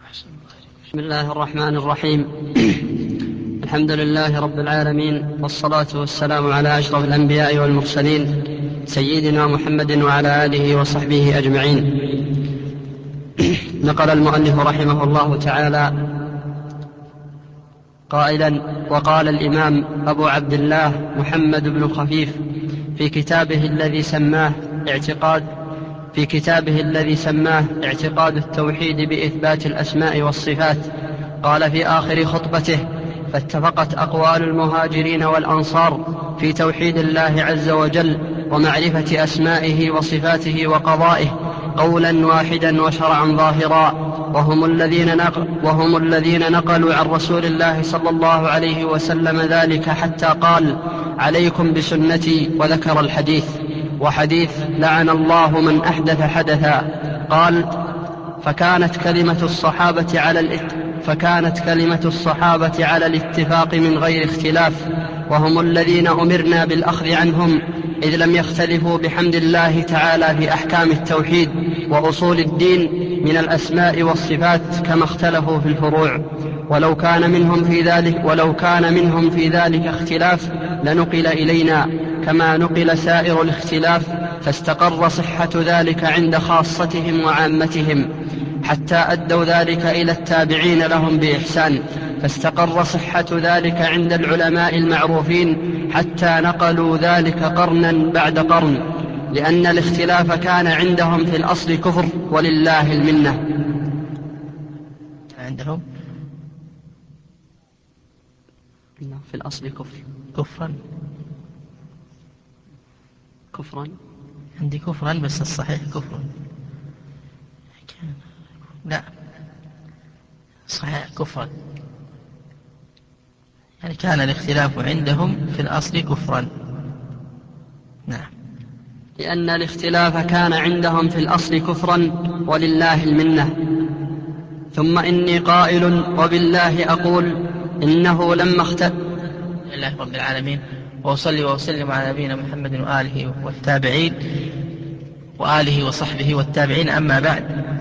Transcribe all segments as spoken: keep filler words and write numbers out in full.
بسم الله الرحمن الرحيم. الحمد لله رب العالمين، والصلاة والسلام على أشرف الأنبياء والمرسلين سيدنا محمد وعلى آله وصحبه أجمعين. نقل المؤلف رحمه الله تعالى قائلا: وقال الإمام أبو عبد الله محمد بن خفيف في كتابه الذي سماه اعتقاد في كتابه الذي سماه اعتقاد التوحيد بإثبات الأسماء والصفات، قال في آخر خطبته: فاتفقت أقوال المهاجرين والأنصار في توحيد الله عز وجل ومعرفة أسمائه وصفاته وقضائه قولا واحدا وشرعا ظاهرا، وهم الذين نقل وهم الذين نقلوا عن رسول الله صلى الله عليه وسلم ذلك حتى قال: عليكم بسنتي، وذكر الحديث. وحديث لعن الله من أحدث حدثا. قال: فكانت كلمة الصحابة على الات... فكانت كلمة الصحابة على الاتفاق من غير اختلاف، وهم الذين أمرنا بالأخذ عنهم إذ لم يختلفوا بحمد الله تعالى في أحكام التوحيد وأصول الدين من الأسماء والصفات كما اختلفوا في الفروع. ولو كان منهم في ذلك ولو كان منهم في ذلك اختلاف لنقل إلينا كما نقل سائر الاختلاف، فاستقر صحة ذلك عند خاصتهم وعامتهم حتى أدوا ذلك إلى التابعين لهم بإحسان، فاستقر صحة ذلك عند العلماء المعروفين حتى نقلوا ذلك قرنا بعد قرن، لأن الاختلاف كان عندهم في الأصل كفر، ولله المنة. عندهم في الأصل كفر كفرا كفرا عندي كفرا، بس الصحيح كفرا. لا، صحيح كفرا، يعني كان الاختلاف عندهم في الأصل كفرا. نعم. لأن الاختلاف كان عندهم في الأصل كفرا، ولله المنة. ثم إني قائل وبالله أقول إنه لما اختلف لله رب العالمين، وأصلي وأسلم على نبينا محمد وآله والتابعين وآله وصحبه والتابعين. أما بعد،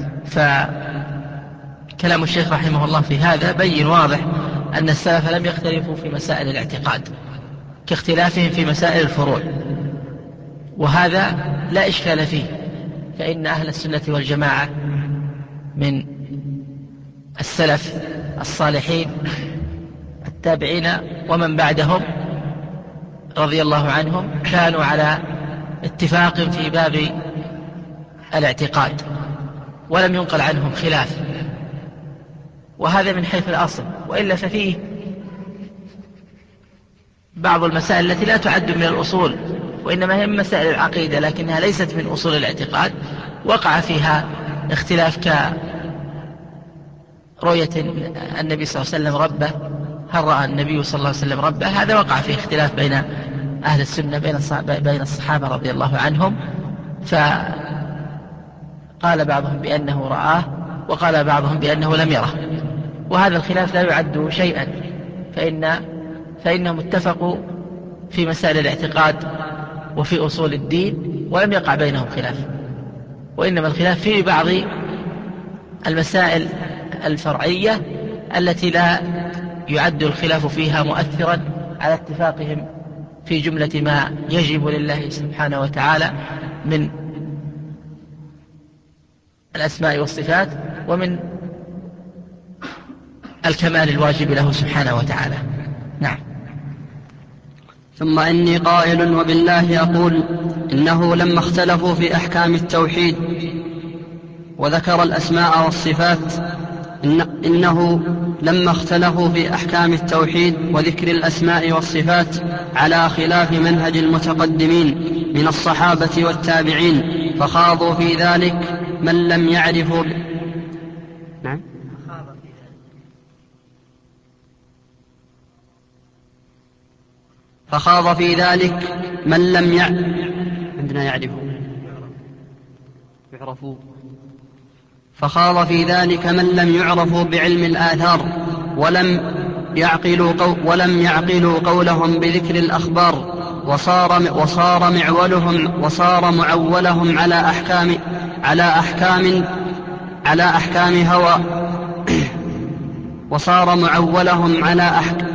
فكلام الشيخ رحمه الله في هذا بين واضح أن السلف لم يختلفوا في مسائل الاعتقاد كاختلافهم في مسائل الفروع، وهذا لا إشكال فيه، فإن أهل السنة والجماعة من السلف الصالحين التابعين ومن بعدهم رضي الله عنهم كانوا على اتفاق في باب الاعتقاد، ولم ينقل عنهم خلاف، وهذا من حيث الأصل. وإلا ففيه بعض المسائل التي لا تعد من الأصول، وإنما هي من مسائل العقيدة، لكنها ليست من أصول الاعتقاد، وقع فيها اختلاف كرؤية النبي صلى الله عليه وسلم ربه، هل رأى النبي صلى الله عليه وسلم ربه؟ هذا وقع فيه اختلاف بين أهل السنة بين الصحابة رضي الله عنهم، فقال بعضهم بأنه رآه، وقال بعضهم بأنه لم يره، وهذا الخلاف لا يعد شيئا، فإن فإنهم اتفقوا في مسائل الاعتقاد وفي أصول الدين، ولم يقع بينهم خلاف، وإنما الخلاف في بعض المسائل الفرعية التي لا يعد الخلاف فيها مؤثرا على اتفاقهم في جملة ما يجب لله سبحانه وتعالى من الأسماء والصفات ومن الكمال الواجب له سبحانه وتعالى. نعم. ثم إني قائل وبالله أقول إنه لما اختلفوا في أحكام التوحيد وذكر الأسماء والصفات إن إنه لما اختلفوا في أحكام التوحيد وذكر الأسماء والصفات على خلاف منهج المتقدمين من الصحابة والتابعين، فخاضوا في ذلك من لم يعرفوا ب... نعم فخاض في ذلك من لم يع... عندنا يعرفوا يعرفوا فخاض في ذلك من لم يعرفوا بعلم الآثار ولم يعقلوا, قو ولم يعقلوا قولهم بذكر الأخبار، وصار, وصار معولهم وصار معولهم على أحكام على أحكام على أحكام هوى وصار معولهم على أحكام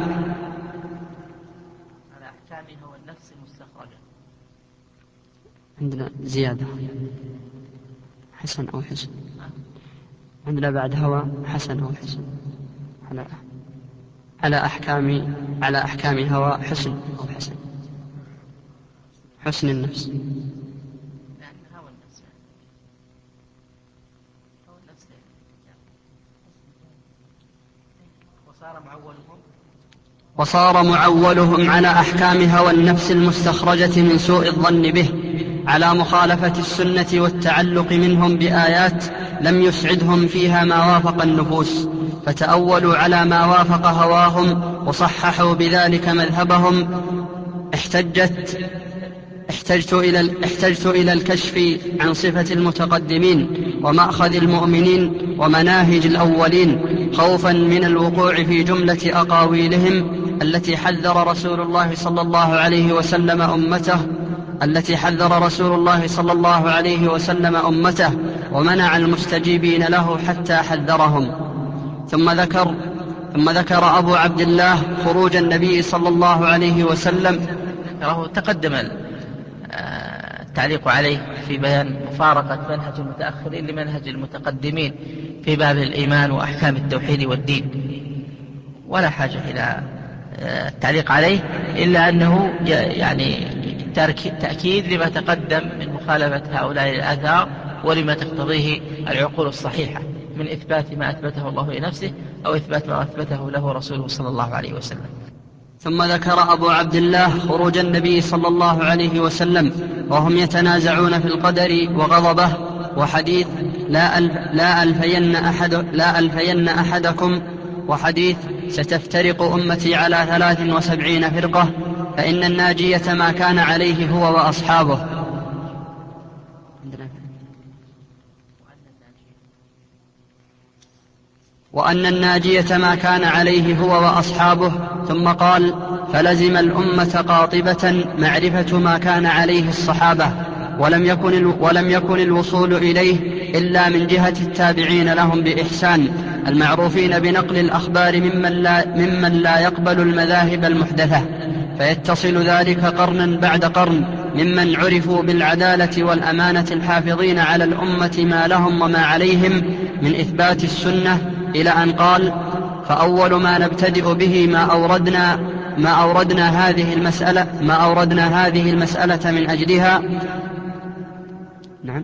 على أحكامه والنفس المستخرجة. عندنا زيادة حسن أو حسن، عندنا بعد هوى حسن أو حسن، على على أحكام على أحكام هوى حسن أو حسن، حسن النفس. وصار معولهم على أحكام هوى النفس المستخرجة من سوء الظن به، على مخالفة السنة والتعلق منهم بآيات لم يسعدهم فيها ما وافق النفوس، فتأولوا على ما وافق هواهم وصححوا بذلك مذهبهم. احتجت احتجت إلى, احتجت إلى الكشف عن صفة المتقدمين ومأخذ المؤمنين ومناهج الأولين، خوفا من الوقوع في جملة أقاويلهم التي حذر رسول الله صلى الله عليه وسلم أمته التي حذر رسول الله صلى الله عليه وسلم أمته ومنع المستجيبين له حتى حذرهم. ثم ذكر ثم ذكر أبو عبد الله خروج النبي صلى الله عليه وسلم. تقدم التعليق عليه في بيان مفارقة منهج المتأخرين لمنهج المتقدمين في باب الإيمان وأحكام التوحيد والدين، ولا حاجة إلى التعليق عليه إلا أنه يعني تأكيد لما تقدم من مخالفة هؤلاء الآثار ولما تقتضيه العقول الصحيحة من إثبات ما أثبته الله لنفسه أو إثبات ما أثبته له رسوله صلى الله عليه وسلم. ثم ذكر أبو عبد الله خروج النبي صلى الله عليه وسلم وهم يتنازعون في القدر وغضبه، وحديث لا, ألف لا, ألفين أحد لا ألفين أحدكم، وحديث ستفترق أمتي على ثلاث وسبعين فرقة فإن الناجية ما كان عليه هو وأصحابه. وأن الناجية ما كان عليه هو وأصحابه. ثم قال: فلزم الأمة قاطبة معرفة ما كان عليه الصحابة، ولم يكن, ولم يكن الوصول إليه إلا من جهة التابعين لهم بإحسان المعروفين بنقل الأخبار ممن لا, ممن لا يقبل المذاهب المحدثة، فيتصل ذلك قرنا بعد قرن ممن عرفوا بالعدالة والأمانة الحافظين على الأمة ما لهم وما عليهم من إثبات السنة، إلى أن قال: فأول ما نبتدئ به ما أوردنا ما أوردنا هذه المسألة ما أوردنا هذه المسألة من أجلها. نعم.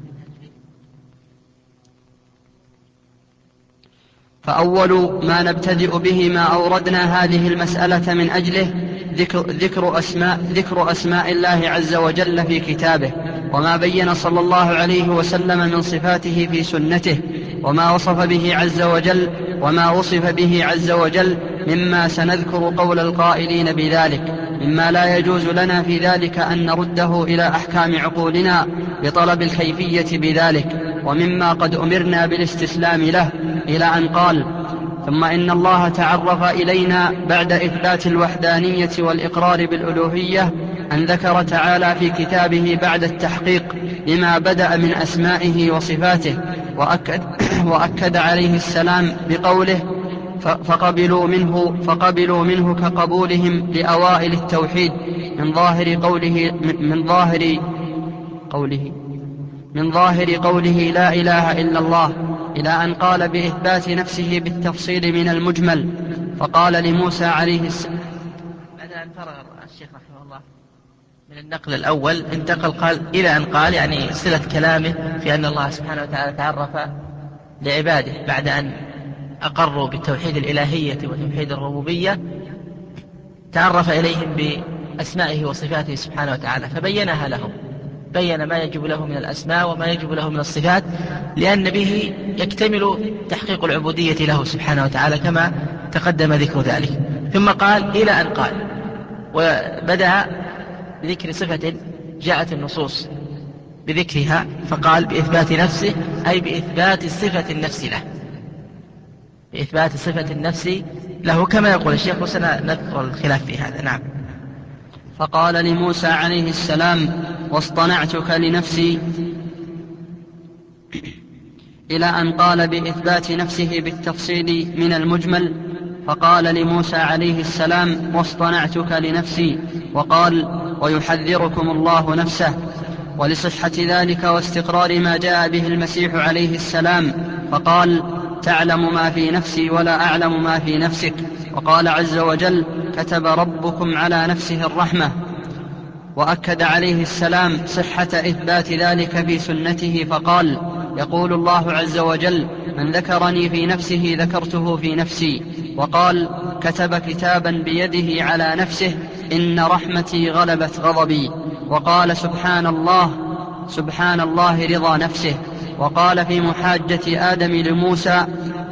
فأول ما نبتدئ به ما أوردنا هذه المسألة من أجله ذكر, ذكر, أسماء, ذكر أسماء الله عز وجل في كتابه، وما بين صلى الله عليه وسلم من صفاته في سنته، وما وصف به عز وجل وما وصف به عز وجل مما سنذكر قول القائلين بذلك، مما لا يجوز لنا في ذلك أن نرده إلى أحكام عقولنا بطلب الكيفية بذلك، ومما قد أمرنا بالاستسلام له، إلى أن قال: ثم إن الله تعرف إلينا بعد إثبات الوحدانية والإقرار بالألوهية أن ذكر تعالى في كتابه بعد التحقيق لما بدأ من أسمائه وصفاته، وأكد, وأكد عليه السلام بقوله: فقبلوا منه, فقبلوا منه كقبولهم لأوائل التوحيد من ظاهر قوله من ظاهر قوله من ظاهر قوله لا إله إلا الله، إلى أن قال بإثبات نفسه بالتفصيل من المجمل. فقال لموسى عليه السلام بعد أن فرغ الشيخ رحمه الله من النقل الأول انتقل قال إلى أن قال يعني صلة كلامه في أن الله سبحانه وتعالى تعرف لعباده بعد أن أقروا بالتوحيد الإلهية وتوحيد الربوبية، تعرف إليهم بأسمائه وصفاته سبحانه وتعالى فبينها لهم، بين ما يجب له من الأسماء وما يجب له من الصفات، لأن به يكتمل تحقيق العبودية له سبحانه وتعالى كما تقدم ذكر ذلك. ثم قال إلى أن قال، وبدأ بذكر صفة جاءت النصوص بذكرها، فقال بإثبات نفسه أي بإثبات صفة النفس له، بإثبات صفة النفس له كما يقول الشيخ، وسنذكر الخلاف في هذا. نعم. فقال لموسى عليه السلام: واصطنعتك لنفسي، إلى أن قال بإثبات نفسه بالتفصيل من المجمل، فقال لموسى عليه السلام: واصطنعتك لنفسي، وقال: ويحذركم الله نفسه. ولصحة ذلك واستقرار ما جاء به المسيح عليه السلام فقال: تعلم ما في نفسي ولا أعلم ما في نفسك. وقال عز وجل: كتب ربكم على نفسه الرحمة. وأكد عليه السلام صحة إثبات ذلك في سنته فقال: يقول الله عز وجل: من ذكرني في نفسه ذكرته في نفسي. وقال: كتب كتابا بيده على نفسه: إن رحمتي غلبت غضبي. وقال: سبحان الله سبحان الله رضا نفسه. وقال في محاجة آدم لموسى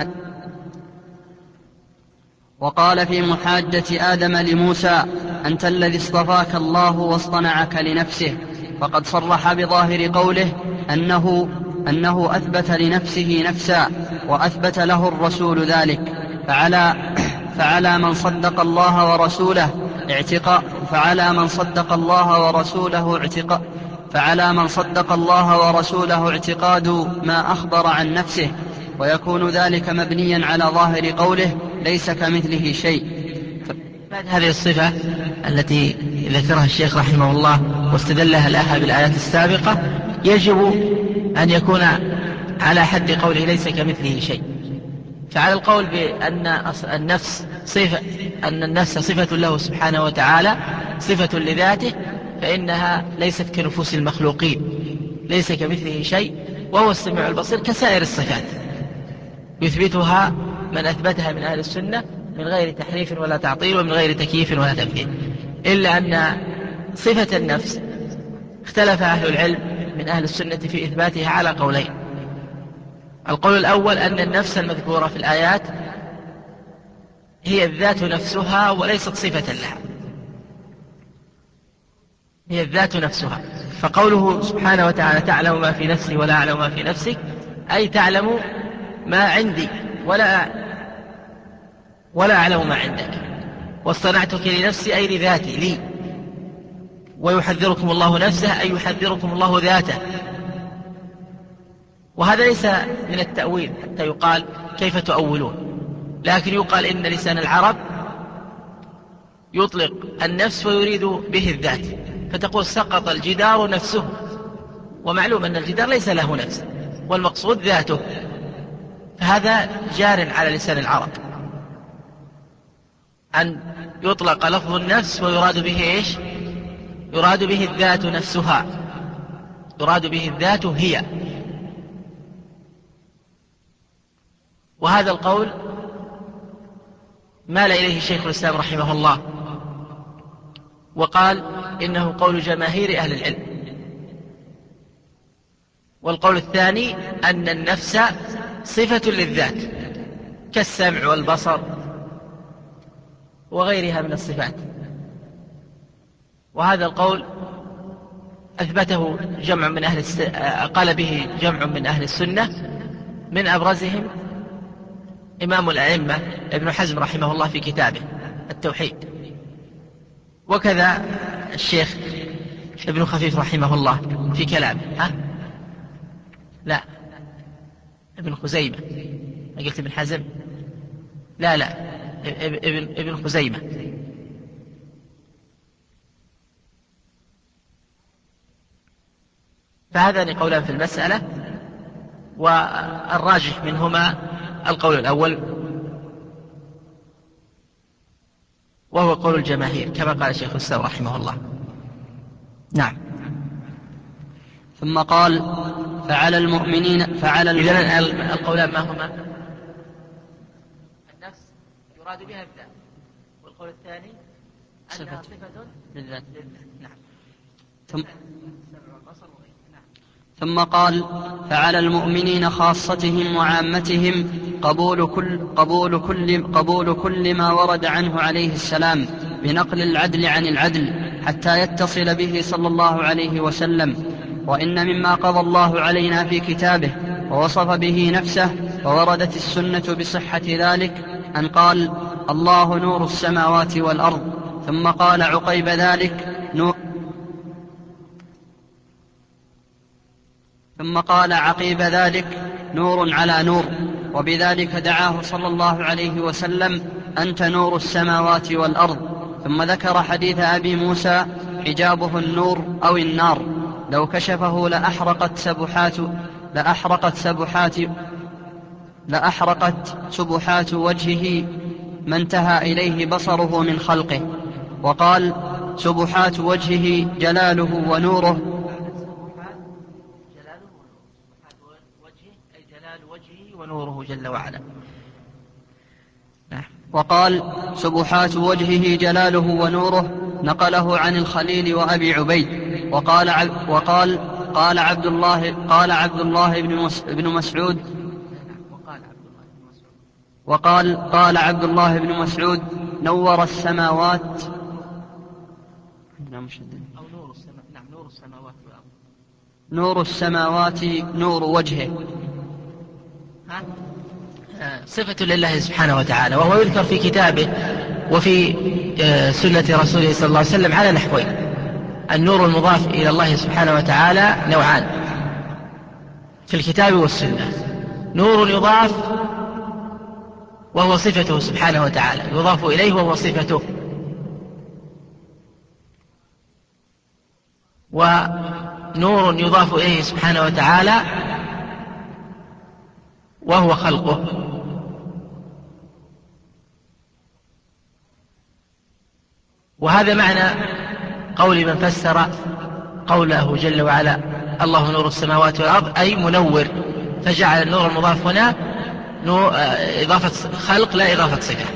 وقال في محاجة آدم لموسى: أنت الذي اصطفاك الله واصطنعك لنفسه. فقد صرح بظاهر قوله أنه, أنه أثبت لنفسه نفسا، وأثبت له الرسول ذلك. فعلى, فعلى من صدق الله ورسوله اعتقاء فعلى من صدق الله ورسوله اعتقاء فعلى من صدق الله ورسوله اعتقاد ما أخبر عن نفسه، ويكون ذلك مبنيا على ظاهر قوله: ليس كمثله شيء. بعد هذه الصفة التي ذكرها الشيخ رحمه الله واستدلها لها بالآيات السابقة، يجب أن يكون على حد قوله ليس كمثله شيء. فعلى القول بأن النفس صفة أن النفس صفة له سبحانه وتعالى، صفة لذاته، فإنها ليست كنفوس المخلوقين، ليس كمثله شيء وهو السميع البصير كسائر الصفات، يثبتها من أثبتها من أهل السنة من غير تحريف ولا تعطيل ومن غير تكييف ولا تمثيل. إلا أن صفة النفس اختلف أهل العلم من أهل السنة في إثباتها على قولين. القول الأول أن النفس المذكورة في الآيات هي الذات نفسها وليست صفة لها، هي الذات نفسها. فقوله سبحانه وتعالى: تعلم ما في نفسي ولا أعلم ما في نفسك، أي تعلم ما عندي ولا ولا أعلم ما عندك. واصطنعتك لنفسي أي لذاتي لي. ويحذركم الله نفسه أي يحذركم الله ذاته. وهذا ليس من التأويل حتى يقال كيف تؤولون، لكن يقال إن لسان العرب يطلق النفس ويريد به الذات، فتقول: سقط الجدار نفسه. ومعلوم أن الجدار ليس له نفس والمقصود ذاته، فهذا جار على لسان العرب أن يطلق لفظ النفس ويراد به إيش؟ يراد به الذات نفسها، يراد به الذات هي. وهذا القول مال إليه شيخ الإسلام رحمه الله، وقال إنه قول جماهير أهل العلم. والقول الثاني أن النفس صفة للذات كالسمع والبصر وغيرها من الصفات. وهذا القول أثبته جمع من أهل الس... قال به جمع من أهل السنة، من أبرزهم إمام الأئمة ابن حزم رحمه الله في كتابه التوحيد، وكذا الشيخ ابن خفيف رحمه الله في كلامه. ها؟ لا، ابن خزيمة. ما قلت ابن حزم؟ لا لا، ابن, ابن خزيمة. فهذان قولان في المسألة، والراجح منهما القول الأول وهو قول الجماهير كما قال الشيخ الإسلام رحمه الله. نعم. ثم قال: فعلى المؤمنين فعلى إذن القولان ما هما؟ النفس يراد بها الذات، والقول الثاني أنها صفة للذات. نعم. ثم ثم قال: فعلى المؤمنين خاصتهم وعامتهم قبول كل, قبول كل, قبول كل ما ورد عنه عليه السلام بنقل العدل عن العدل حتى يتصل به صلى الله عليه وسلم. وإن مما قضى الله علينا في كتابه ووصف به نفسه ووردت السنة بصحة ذلك أن قال: الله نور السماوات والأرض. ثم قال عقيب ذلك: نور ثم قال عقيب ذلك: نور على نور، وبذلك دعاه صلى الله عليه وسلم: أنت نور السماوات والأرض. ثم ذكر حديث أبي موسى: حجابه النور أو النار، لو كشفه لأحرقت سبحات لأحرقت سبحات لأحرقت سبحات وجهه ما انتهى إليه بصره من خلقه. وقال: سبحات وجهه جلاله ونوره. جلال وجهه ونوره جل وعلا. وقال: سبحات وجهه جلاله ونوره، نقله عن الخليل وأبي عبيد. وقال وقال قال عبد الله قال عبد الله بن مسعود وقال قال عبد الله بن مسعود: نور السماوات أو نور السماوات نعم نور السماوات والأرض نور السماوات نور وجهه. صفة لله سبحانه وتعالى، وهو يذكر في كتابه وفي سنة رسوله صلى الله عليه وسلم على نحوين. النور المضاف إلى الله سبحانه وتعالى نوعان في الكتاب والسنة: نور يضاف وهو صفته سبحانه وتعالى، يضاف إليه وهو صفته، ونور يضاف إليه سبحانه وتعالى وهو خلقه. وهذا معنى قول من فسر قوله جل وعلا: الله نور السماوات والأرض، أي منور، فجعل النور المضاف هنا إضافة خلق لا إضافة صفة،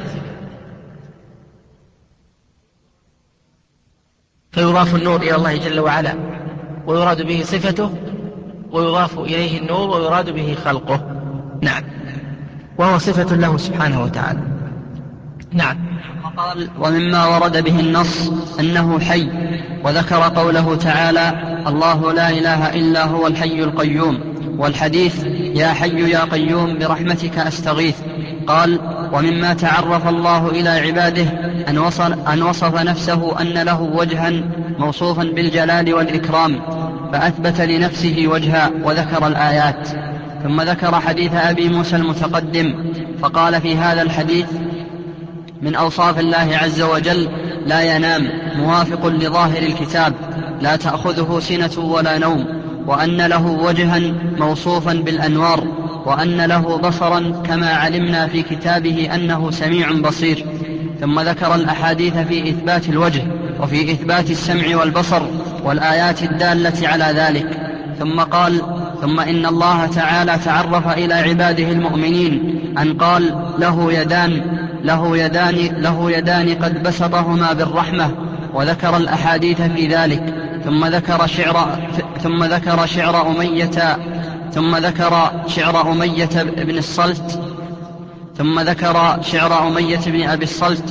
فيضاف النور إلى الله جل وعلا ويراد به صفته، ويضاف إليه النور ويراد به خلقه. نعم، وهو صفة له سبحانه وتعالى. نعم. وقال: ومما ورد به النص أنه حي، وذكر قوله تعالى: الله لا إله إلا هو الحي القيوم، والحديث: يا حي يا قيوم برحمتك أستغيث. قال: ومما تعرف الله إلى عباده أن وصف, أن وصف نفسه أن له وجها موصوفا بالجلال والإكرام، فأثبت لنفسه وجها وذكر الآيات. ثم ذكر حديث أبي موسى المتقدم، فقال في هذا الحديث: من أوصاف الله عز وجل: لا ينام، موافق لظاهر الكتاب، لا تأخذه سنة ولا نوم، وأن له وجها موصوفا بالأنوار، وأن له بصرا كما علمنا في كتابه أنه سميع بصير. ثم ذكر الأحاديث في إثبات الوجه وفي إثبات السمع والبصر والآيات الدالة على ذلك. ثم قال: ثم إن الله تعالى تعرف إلى عباده المؤمنين أن قال: له يدان له يدان له يدان قد بسطهما بالرحمة، وذكر الأحاديث في ذلك. ثم ذكر شعر ثم ذكر شعر أمية ثم ذكر شعر أمية بن الصلت ثم ذكر شعر أمية بن أبي الصلت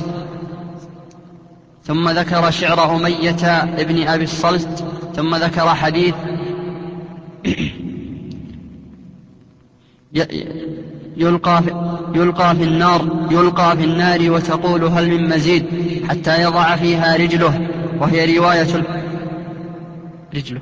ثم ذكر شعر أمية بن أبي الصلت ثم ذكر حديث يلقى في, يلقى في النار يلقى في النار وتقول: هل من مزيد؟ حتى يضع فيها رجله، وهي رواية رجله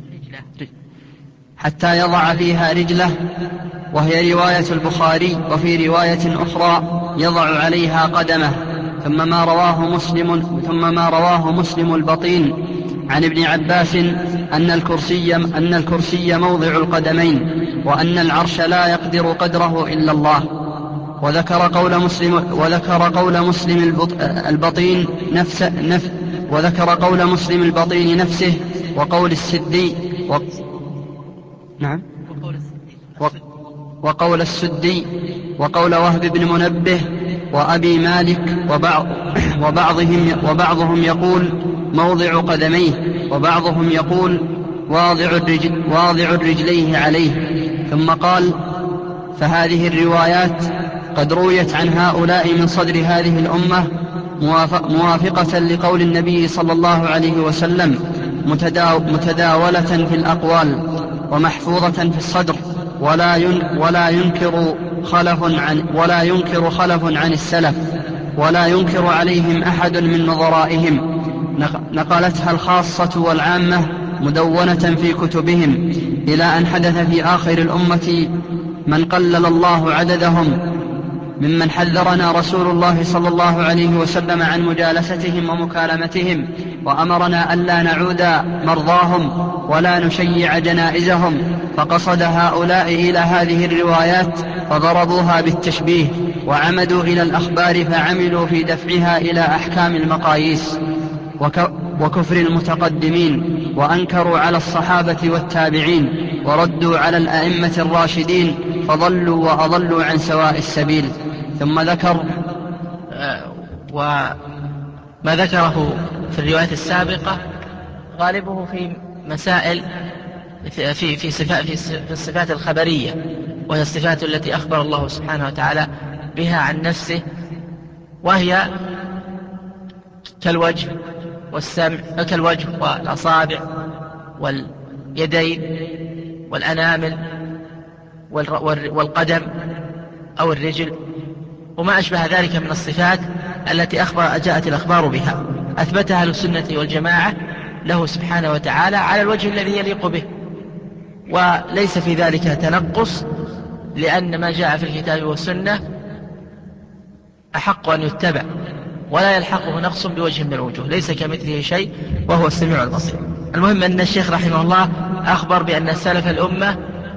حتى يضع فيها رجله وهي رواية البخاري. وفي رواية أخرى: يضع عليها قدمه. ثم ما رواه مسلم ثم ما رواه مسلم البطين عن ابن عباس أن الكرسي أن الكرسي موضع القدمين، وأن العرش لا يقدر قدره إلا الله. وذكر قول مسلم وذكر قول مسلم البطين نفس نف وذكر قول مسلم البطين نفسه، وقول السدي و... نعم و... وقول السدي وقول وهب بن منبه وأبي مالك، وبعض وبعضهم وبعضهم يقول موضع قدميه، وبعضهم يقول واضع, الرجل واضع الرجليه عليه. ثم قال: فهذه الروايات قد رويت عن هؤلاء من صدر هذه الأمة موافقة لقول النبي صلى الله عليه وسلم، متداولة في الأقوال ومحفوظة في الصدر، ولا ولا ينكر خلف عن ولا ينكر خلف عن السلف، ولا ينكر عليهم أحد من نظرائهم. نقلتها الخاصة والعامة مدونة في كتبهم، إلى أن حدث في آخر الأمة من قلل الله عددهم ممن حذرنا رسول الله صلى الله عليه وسلم عن مجالستهم ومكالمتهم، وأمرنا ألا نعود مرضاهم ولا نشيع جنائزهم، فقصد هؤلاء إلى هذه الروايات فضربوها بالتشبيه، وعمدوا إلى الأخبار فعملوا في دفعها إلى أحكام المقاييس وكفر المتقدمين، وأنكروا على الصحابة والتابعين، وردوا على الأئمة الراشدين، فضلوا وأضلوا عن سواء السبيل. ثم ذكر وما ذكره في الروايات السابقة غالبه في مسائل في في صفات في الصفات الخبرية، وهي الصفات التي أخبر الله سبحانه وتعالى بها عن نفسه، وهي كالوجه والسمع كالوجه والأصابع واليدين والأنامل والقدم أو الرجل وما أشبه ذلك من الصفات التي أخبر جاءت الأخبار بها، أثبتها أهل السنة والجماعة له سبحانه وتعالى على الوجه الذي يليق به، وليس في ذلك تنقص، لأن ما جاء في الكتاب والسنة أحق أن يتبع، ولا يلحقه نقص بوجه من الوجوه، ليس كمثله شيء وهو السميع البصير. المهم أن الشيخ رحمه الله أخبر بأن سلف الأمة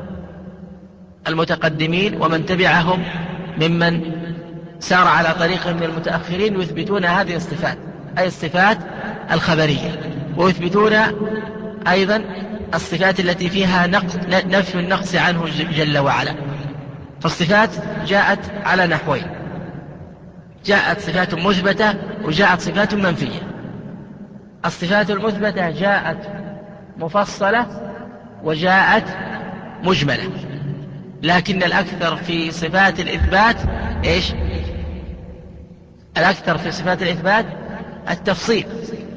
المتقدمين ومن تبعهم ممن سار على طريق من المتأخرين يثبتون هذه الصفات، أي الصفات الخبرية، ويثبتون أيضا الصفات التي فيها نفي النقص عنه جل وعلا. فالصفات جاءت على نحوين: جاءت صفات مثبتة وجاءت صفات منفية. الصفات المثبتة جاءت مفصلة وجاءت مجملة، لكن الأكثر في صفات الإثبات إيش؟ الأكثر في صفات الإثبات التفصيل.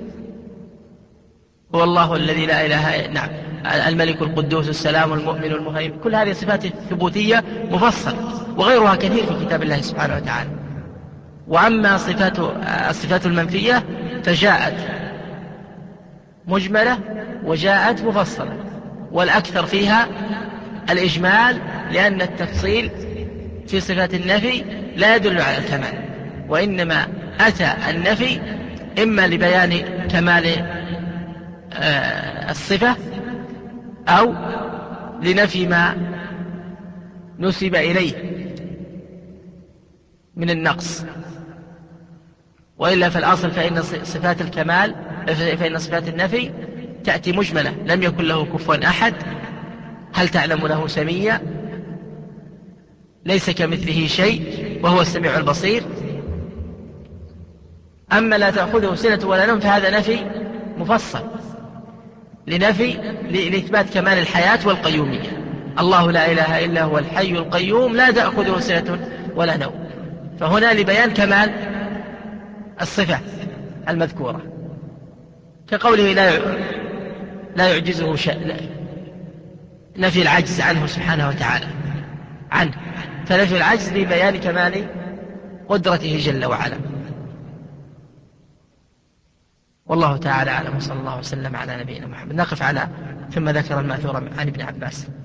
هو الله الذي لا إله إلا نعم الملك القدوس السلام المؤمن المهيمن، كل هذه الصفات الثبوتية مفصل، وغيرها كثير في كتاب الله سبحانه وتعالى. وأما صفات الصفات المنفية فجاءت مجملة وجاءت مفصلة، والأكثر فيها الإجمال، لأن التفصيل في صفات النفي لا يدل على الكمال، وإنما أتى النفي إما لبيان كمال الصفة أو لنفي ما نسب إليه من النقص، وإلا فالأصل فإن صفات الكمال فإن صفات النفي تأتي مجملة: لم يكن له كفوا أحد، هل تعلم له سميا، ليس كمثله شيء وهو السميع البصير. أما لا تأخذه سنة ولا نوم فهذا نفي مفصل لنفي لإثبات كمال الحياة والقيومية. الله لا إله إلا هو الحي القيوم لا تأخذه سنة ولا نوم، فهنا لبيان كمال الصفة المذكورة، كقوله لا لا يعجزه شيء، نفي العجز عنه سبحانه وتعالى عنه، فنفي العجز لبيان كمال قدرته جل وعلا. والله تعالى أعلم، وصلى الله وسلم على نبينا محمد. نقف على ثم ذكر المأثور عن ابن عباس.